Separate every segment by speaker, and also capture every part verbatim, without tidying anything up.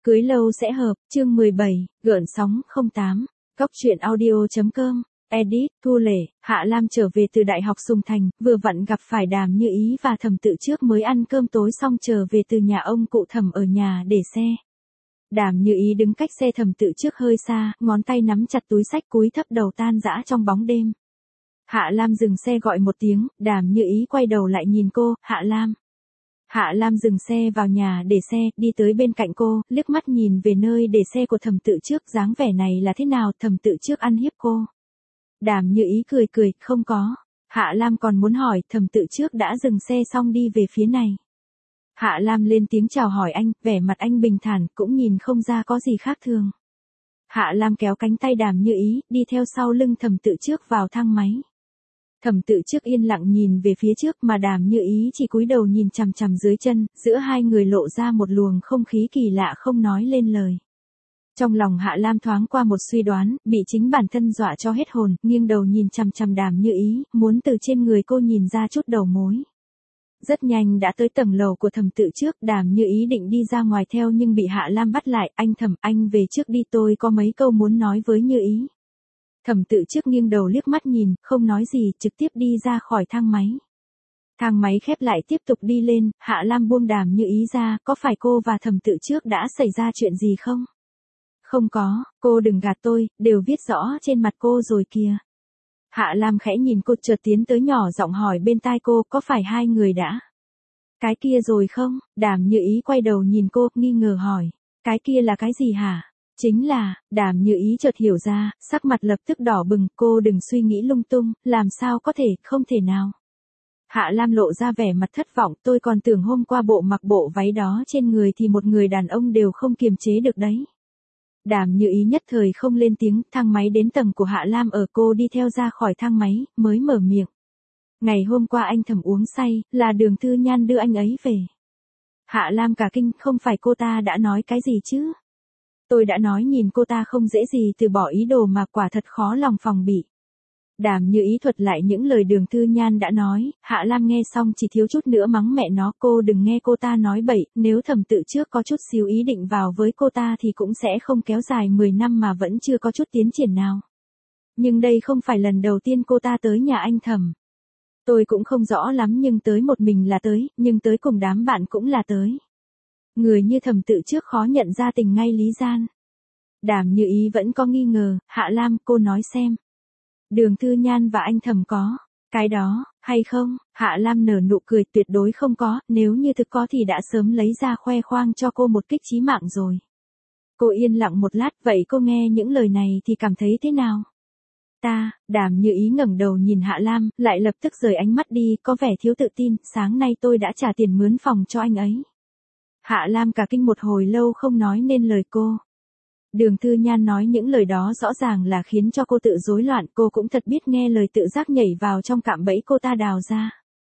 Speaker 1: Cưới lâu sẽ hợp, chương mười bảy, gợn sóng không tám, Cóc truyện audio.com, edit, Thu Lệ. Hạ Lam trở về từ Đại học Sùng Thành, vừa vặn gặp phải Đàm Như Ý và Thẩm Tự Trước mới ăn cơm tối xong trở về từ nhà ông cụ Thẩm ở nhà để xe. Đàm Như Ý đứng cách xe Thẩm Tự Trước hơi xa, ngón tay nắm chặt túi xách cúi thấp đầu tan rã trong bóng đêm. Hạ Lam dừng xe gọi một tiếng, Đàm Như Ý quay đầu lại nhìn cô, Hạ Lam. Hạ Lam dừng xe vào nhà để xe, đi tới bên cạnh cô, liếc mắt nhìn về nơi để xe của Thẩm Tự Trước, dáng vẻ này là thế nào, Thẩm Tự Trước ăn hiếp cô. Đàm Như Ý cười cười, không có. Hạ Lam còn muốn hỏi, Thẩm Tự Trước đã dừng xe xong đi về phía này. Hạ Lam lên tiếng chào hỏi anh, vẻ mặt anh bình thản, cũng nhìn không ra có gì khác thường. Hạ Lam kéo cánh tay Đàm Như Ý, đi theo sau lưng Thẩm Tự Trước vào thang máy. Thẩm Tự Trước yên lặng nhìn về phía trước mà Đàm Như Ý chỉ cúi đầu nhìn chằm chằm dưới chân, giữa hai người lộ ra một luồng không khí kỳ lạ không nói lên lời. Trong lòng Hạ Lam thoáng qua một suy đoán, bị chính bản thân dọa cho hết hồn, nghiêng đầu nhìn chằm chằm Đàm Như Ý, muốn từ trên người cô nhìn ra chút đầu mối. Rất nhanh đã tới tầng lầu của Thẩm Tự Trước, Đàm Như Ý định đi ra ngoài theo nhưng bị Hạ Lam bắt lại, anh Thẩm, anh về trước đi, tôi có mấy câu muốn nói với Như Ý. Thẩm Tự Trước nghiêng đầu liếc mắt nhìn, không nói gì, trực tiếp đi ra khỏi thang máy. Thang máy khép lại tiếp tục đi lên, Hạ Lam buông Đàm Như Ý ra, có phải cô và Thẩm Tự Trước đã xảy ra chuyện gì không? Không có, cô đừng gạt tôi, đều viết rõ trên mặt cô rồi kìa. Hạ Lam khẽ nhìn cô chợt tiến tới nhỏ giọng hỏi bên tai cô, có phải hai người đã? Cái kia rồi không? Đàm Như Ý quay đầu nhìn cô, nghi ngờ hỏi. Cái kia là cái gì hả? Chính là, Đàm Như Ý chợt hiểu ra, sắc mặt lập tức đỏ bừng, cô đừng suy nghĩ lung tung, làm sao có thể, không thể nào. Hạ Lam lộ ra vẻ mặt thất vọng, tôi còn tưởng hôm qua bộ mặc bộ váy đó trên người thì một người đàn ông đều không kiềm chế được đấy. Đàm Như Ý nhất thời không lên tiếng, thang máy đến tầng của Hạ Lam ở, cô đi theo ra khỏi thang máy, mới mở miệng. Ngày hôm qua anh Thẩm uống say, là Đường Thư Nhan đưa anh ấy về. Hạ Lam cả kinh, không phải cô ta đã nói cái gì chứ? Tôi đã nói nhìn cô ta không dễ gì từ bỏ ý đồ mà quả thật khó lòng phòng bị. Đàm Như Ý thuật lại những lời Đường Thư Nhan đã nói, Hạ Lam nghe xong chỉ thiếu chút nữa mắng mẹ nó, cô đừng nghe cô ta nói bậy, nếu Thẩm Tự Trước có chút xíu ý định vào với cô ta thì cũng sẽ không kéo dài mười năm mà vẫn chưa có chút tiến triển nào. Nhưng đây không phải lần đầu tiên cô ta tới nhà anh Thẩm. Tôi cũng không rõ lắm nhưng tới một mình là tới, nhưng tới cùng đám bạn cũng là tới. Người như Thẩm Tự Trước khó nhận ra tình ngay lý gian. Đàm Như Ý vẫn có nghi ngờ, Hạ Lam, cô nói xem. Đường Thư Nhan và anh Thẩm có cái đó, hay không? Hạ Lam nở nụ cười, tuyệt đối không có, nếu như thực có thì đã sớm lấy ra khoe khoang cho cô một kích chí mạng rồi. Cô yên lặng một lát, vậy cô nghe những lời này thì cảm thấy thế nào? Ta, Đàm Như Ý ngẩng đầu nhìn Hạ Lam, lại lập tức rời ánh mắt đi, có vẻ thiếu tự tin, sáng nay tôi đã trả tiền mướn phòng cho anh ấy. Hạ Lam cả kinh một hồi lâu không nói nên lời cô. Đường Thư Nhan nói những lời đó rõ ràng là khiến cho cô tự rối loạn, cô cũng thật biết nghe lời, tự giác nhảy vào trong cạm bẫy cô ta đào ra.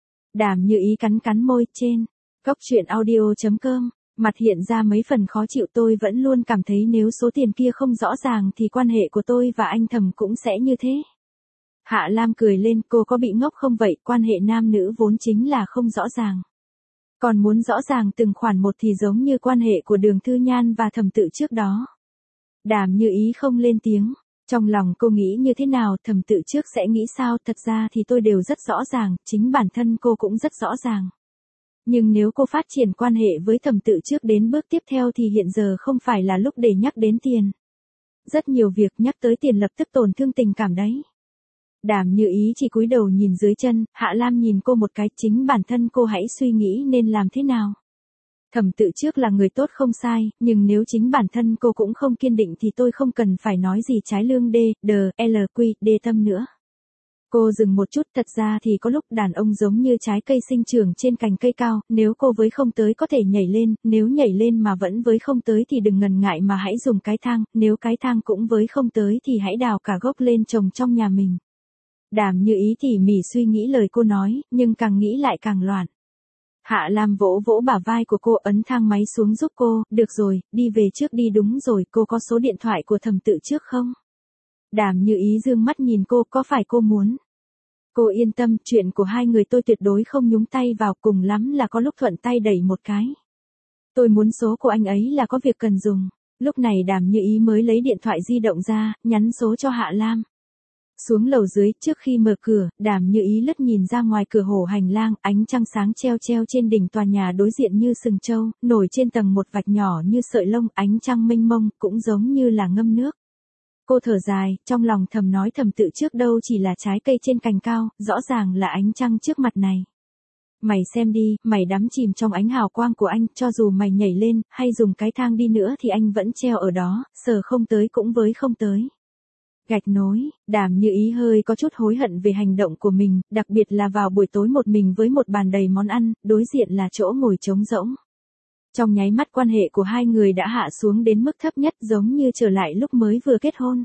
Speaker 1: Đàm Như Ý cắn cắn môi, trên Cóc truyện audio.com, mặt hiện ra mấy phần khó chịu, tôi vẫn luôn cảm thấy nếu số tiền kia không rõ ràng thì quan hệ của tôi và anh Thẩm cũng sẽ như thế. Hạ Lam cười lên, cô có bị ngốc không vậy, quan hệ nam nữ vốn chính là không rõ ràng. Còn muốn rõ ràng từng khoản một thì giống như quan hệ của Đường Thư Nhan và Thẩm Tự Trước đó. Đàm Như Ý không lên tiếng, trong lòng cô nghĩ như thế nào, Thẩm Tự Trước sẽ nghĩ sao, thật ra thì tôi đều rất rõ ràng, chính bản thân cô cũng rất rõ ràng. Nhưng nếu cô phát triển quan hệ với Thẩm Tự Trước đến bước tiếp theo thì hiện giờ không phải là lúc để nhắc đến tiền. Rất nhiều việc nhắc tới tiền lập tức tổn thương tình cảm đấy. Đàm Như Ý chỉ cúi đầu nhìn dưới chân, Hạ Lam nhìn cô một cái, chính bản thân cô hãy suy nghĩ nên làm thế nào. Thẩm Tự Trước là người tốt không sai, nhưng nếu chính bản thân cô cũng không kiên định thì tôi không cần phải nói gì trái lương D, D, L, Q, D tâm nữa. Cô dừng một chút, thật ra thì có lúc đàn ông giống như trái cây sinh trưởng trên cành cây cao, nếu cô với không tới có thể nhảy lên, nếu nhảy lên mà vẫn với không tới thì đừng ngần ngại mà hãy dùng cái thang, nếu cái thang cũng với không tới thì hãy đào cả gốc lên trồng trong nhà mình. Đàm Như Ý tỉ mỉ suy nghĩ lời cô nói, nhưng càng nghĩ lại càng loạn. Hạ Lam vỗ vỗ bả vai của cô, ấn thang máy xuống giúp cô, được rồi, đi về trước đi, đúng rồi, cô có số điện thoại của Thẩm Tự Trước không? Đàm Như Ý dương mắt nhìn cô, có phải cô muốn? Cô yên tâm, chuyện của hai người tôi tuyệt đối không nhúng tay vào, cùng lắm là có lúc thuận tay đẩy một cái. Tôi muốn số của anh ấy là có việc cần dùng. Lúc này Đàm Như Ý mới lấy điện thoại di động ra, nhắn số cho Hạ Lam. Xuống lầu dưới, trước khi mở cửa, Đàm Như Ý lướt nhìn ra ngoài cửa hổ hành lang, ánh trăng sáng treo treo trên đỉnh tòa nhà đối diện như sừng trâu, nổi trên tầng một vạch nhỏ như sợi lông, ánh trăng mênh mông, cũng giống như là ngâm nước. Cô thở dài, trong lòng thầm nói thầm tự trước đâu chỉ là trái cây trên cành cao, rõ ràng là ánh trăng trước mặt này. Mày xem đi, mày đắm chìm trong ánh hào quang của anh, cho dù mày nhảy lên, hay dùng cái thang đi nữa thì anh vẫn treo ở đó, sờ không tới cũng với không tới. Gạch nối, Đàm Như Ý hơi có chút hối hận về hành động của mình, đặc biệt là vào buổi tối một mình với một bàn đầy món ăn, đối diện là chỗ ngồi trống rỗng. Trong nháy mắt quan hệ của hai người đã hạ xuống đến mức thấp nhất, giống như trở lại lúc mới vừa kết hôn.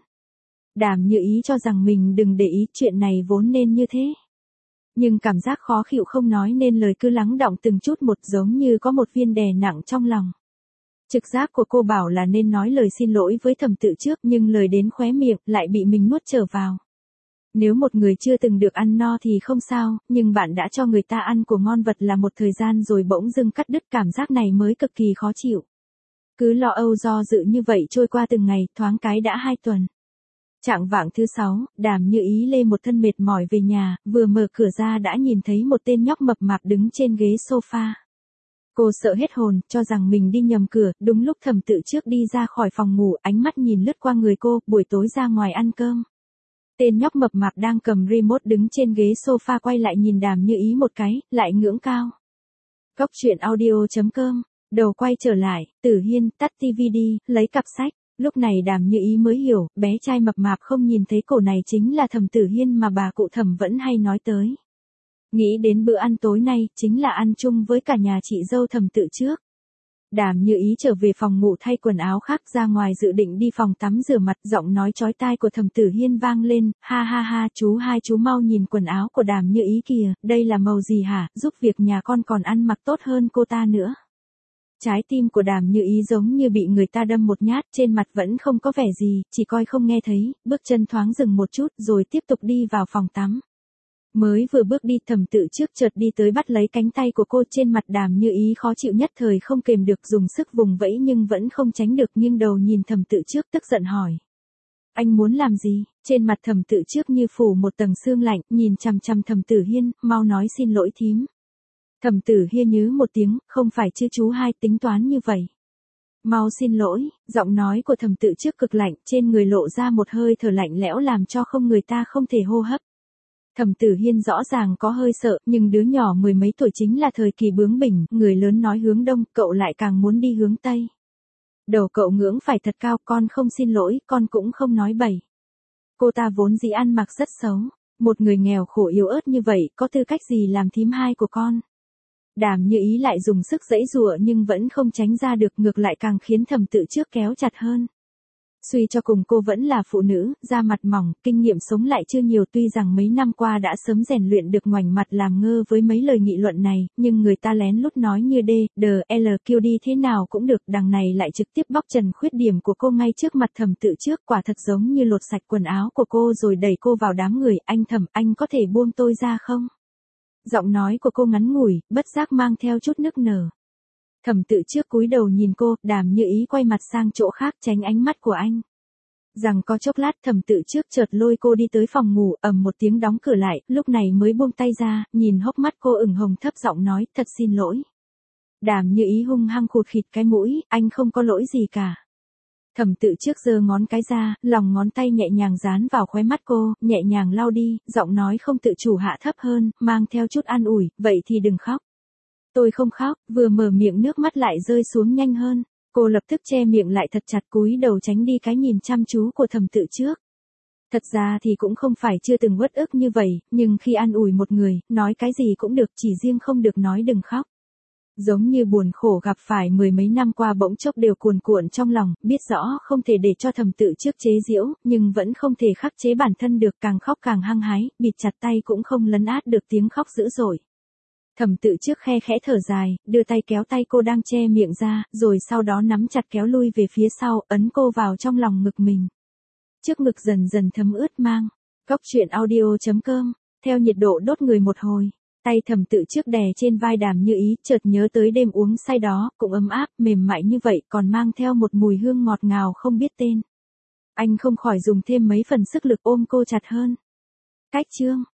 Speaker 1: Đàm Như Ý cho rằng mình đừng để ý, chuyện này vốn nên như thế. Nhưng cảm giác khó chịu không nói nên lời cứ lắng đọng từng chút một, giống như có một viên đè nặng trong lòng. Trực giác của cô bảo là nên nói lời xin lỗi với Thẩm Tự Trước, nhưng lời đến khóe miệng lại bị mình nuốt trở vào. Nếu một người chưa từng được ăn no thì không sao, nhưng bạn đã cho người ta ăn của ngon vật là một thời gian rồi bỗng dưng cắt đứt, cảm giác này mới cực kỳ khó chịu. Cứ lo âu do dự như vậy trôi qua từng ngày, thoáng cái đã hai tuần. Chạng vạng thứ sáu, Đàm Như Ý lê một thân mệt mỏi về nhà, vừa mở cửa ra đã nhìn thấy một tên nhóc mập mạp đứng trên ghế sofa. Cô sợ hết hồn, cho rằng mình đi nhầm cửa, đúng lúc Thẩm Tự Trước đi ra khỏi phòng ngủ, ánh mắt nhìn lướt qua người cô, buổi tối ra ngoài ăn cơm. Tên nhóc mập mạp đang cầm remote đứng trên ghế sofa quay lại nhìn Đàm Như Ý một cái, lại ngưỡng cao. Góc truyện audio chấm com, đầu quay trở lại, Tử Hiên, tắt tivi đi, lấy cặp sách. Lúc này Đàm Như Ý mới hiểu, bé trai mập mạp không nhìn thấy cổ này chính là Thẩm Tử Hiên mà bà cụ Thẩm vẫn hay nói tới. Nghĩ đến bữa ăn tối nay, chính là ăn chung với cả nhà chị dâu Thẩm Tự Trước. Đàm Như Ý trở về phòng ngủ thay quần áo khác, ra ngoài dự định đi phòng tắm rửa mặt, giọng nói chói tai của Thẩm Tử Hiên vang lên, ha ha ha, chú hai chú mau nhìn quần áo của Đàm Như Ý kìa, đây là màu gì hả, giúp việc nhà con còn ăn mặc tốt hơn cô ta nữa. Trái tim của Đàm Như Ý giống như bị người ta đâm một nhát, trên mặt vẫn không có vẻ gì, chỉ coi không nghe thấy, bước chân thoáng dừng một chút rồi tiếp tục đi vào phòng tắm. Mới vừa bước đi, Thẩm Tự Trước chợt đi tới bắt lấy cánh tay của cô, trên mặt Đàm Như Ý khó chịu nhất thời không kềm được, dùng sức vùng vẫy nhưng vẫn không tránh được, nghiêng đầu nhìn Thẩm Tự Trước tức giận hỏi. Anh muốn làm gì? Trên mặt Thẩm Tự Trước như phủ một tầng sương lạnh, nhìn chằm chằm Thẩm Tử Hiên, mau nói xin lỗi thím. Thẩm Tử Hiên nhứ một tiếng, không phải chứ chú hai tính toán như vậy. Mau xin lỗi, giọng nói của Thẩm Tự Trước cực lạnh, trên người lộ ra một hơi thở lạnh lẽo làm cho không người ta không thể hô hấp. Thẩm Tử Hiên rõ ràng có hơi sợ, nhưng đứa nhỏ mười mấy tuổi chính là thời kỳ bướng bỉnh, người lớn nói hướng đông, cậu lại càng muốn đi hướng tây. Đầu cậu ngưỡng phải thật cao, con không xin lỗi, con cũng không nói bậy. Cô ta vốn dĩ ăn mặc rất xấu, một người nghèo khổ yếu ớt như vậy, có tư cách gì làm thím hai của con. Đàm Như Ý lại dùng sức giãy giụa nhưng vẫn không tránh ra được, ngược lại càng khiến Thẩm Tự Trước kéo chặt hơn. Suy cho cùng cô vẫn là phụ nữ, da mặt mỏng, kinh nghiệm sống lại chưa nhiều, tuy rằng mấy năm qua đã sớm rèn luyện được ngoảnh mặt làm ngơ với mấy lời nghị luận này, nhưng người ta lén lút nói như D, D, L, Q đi thế nào cũng được, đằng này lại trực tiếp bóc trần khuyết điểm của cô ngay trước mặt Thẩm Tự Trước, quả thật giống như lột sạch quần áo của cô rồi đẩy cô vào đám người. Anh Thẩm, anh có thể buông tôi ra không? Giọng nói của cô ngắn ngủi, bất giác mang theo chút nức nở. Thẩm Tự Trước cúi đầu nhìn cô, Đàm Như Ý quay mặt sang chỗ khác tránh ánh mắt của anh. Rằng có chốc lát, Thẩm Tự Trước chợt lôi cô đi tới phòng ngủ, ầm một tiếng đóng cửa lại, lúc này mới buông tay ra, nhìn hốc mắt cô ửng hồng thấp giọng nói, thật xin lỗi. Đàm Như Ý hung hăng khụt khịt cái mũi, anh không có lỗi gì cả. Thẩm Tự Trước giơ ngón cái ra, lòng ngón tay nhẹ nhàng dán vào khóe mắt cô, nhẹ nhàng lau đi, giọng nói không tự chủ hạ thấp hơn, mang theo chút an ủi, vậy thì đừng khóc. Tôi không khóc, vừa mở miệng nước mắt lại rơi xuống nhanh hơn. Cô lập tức che miệng lại thật chặt, cúi đầu tránh đi cái nhìn chăm chú của Thẩm Tự Trước. Thật ra thì cũng không phải chưa từng uất ức như vậy, nhưng khi an ủi một người, nói cái gì cũng được, chỉ riêng không được nói đừng khóc. Giống như buồn khổ gặp phải mười mấy năm qua bỗng chốc đều cuồn cuộn trong lòng, biết rõ không thể để cho Thẩm Tự Trước chế giễu, nhưng vẫn không thể khắc chế bản thân được, càng khóc càng hăng hái, bịt chặt tay cũng không lấn át được tiếng khóc dữ dội. Thẩm Tự Trước khe khẽ thở dài, đưa tay kéo tay cô đang che miệng ra, rồi sau đó nắm chặt kéo lui về phía sau, ấn cô vào trong lòng ngực mình. Trước ngực dần dần thấm ướt mang. Góc truyện audio chấm com, theo nhiệt độ đốt người một hồi. Tay thầm tự trước đè trên vai Đàm Như Ý, chợt nhớ tới đêm uống say đó, cũng ấm áp, mềm mại như vậy, còn mang theo một mùi hương ngọt ngào không biết tên. Anh không khỏi dùng thêm mấy phần sức lực ôm cô chặt hơn. Cách chương